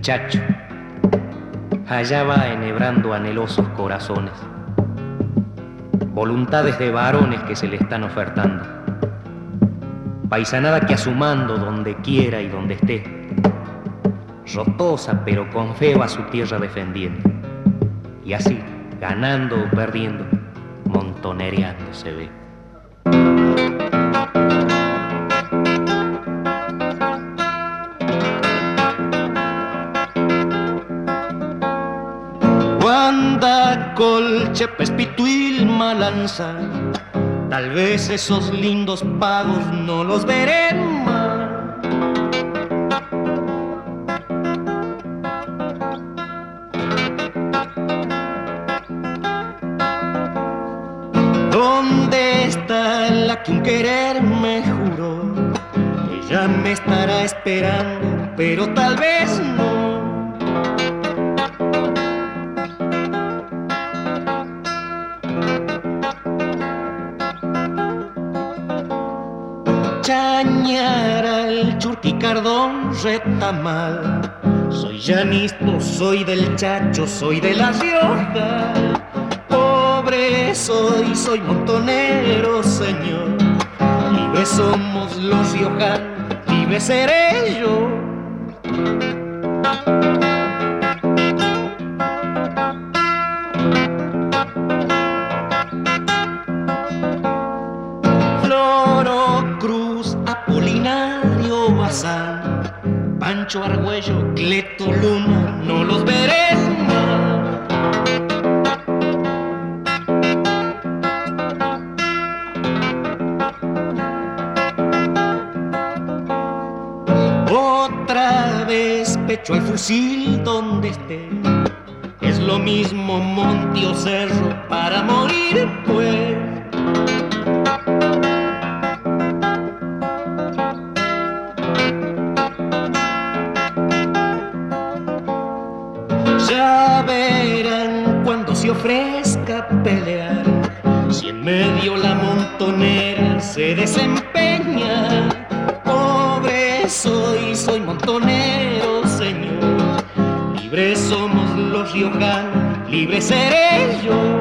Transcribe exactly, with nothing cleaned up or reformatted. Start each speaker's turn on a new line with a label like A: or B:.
A: Chacho. Allá va enhebrando anhelosos corazones, voluntades de varones que se le están ofertando, paisanada que a su mando donde quiera y donde esté, rotosa pero con fe va su tierra defendiendo, y así, ganando o perdiendo, montonereando se ve.
B: Col Chepespituil Malanza, tal vez esos lindos pagos no los veré más. ¿Dónde está la que un querer me juró? Ella me estará esperando, pero tal vez no. Chañar al Churquicardón retamal. Soy llanismo, soy del Chacho, soy de La Rioja. Pobre soy, soy montonero, señor. Libres somos los riojanos, libre seré yo. Pancho Argüello, Cleto Luna, no los veré más. Otra vez pecho al fusil donde esté, es lo mismo monte o cerro para morir pues. Ya verán cuando se ofrezca pelear, si en medio la montonera se desempeña. Pobre soy, soy montonero, señor. Libres somos los riojanos, libre seré yo.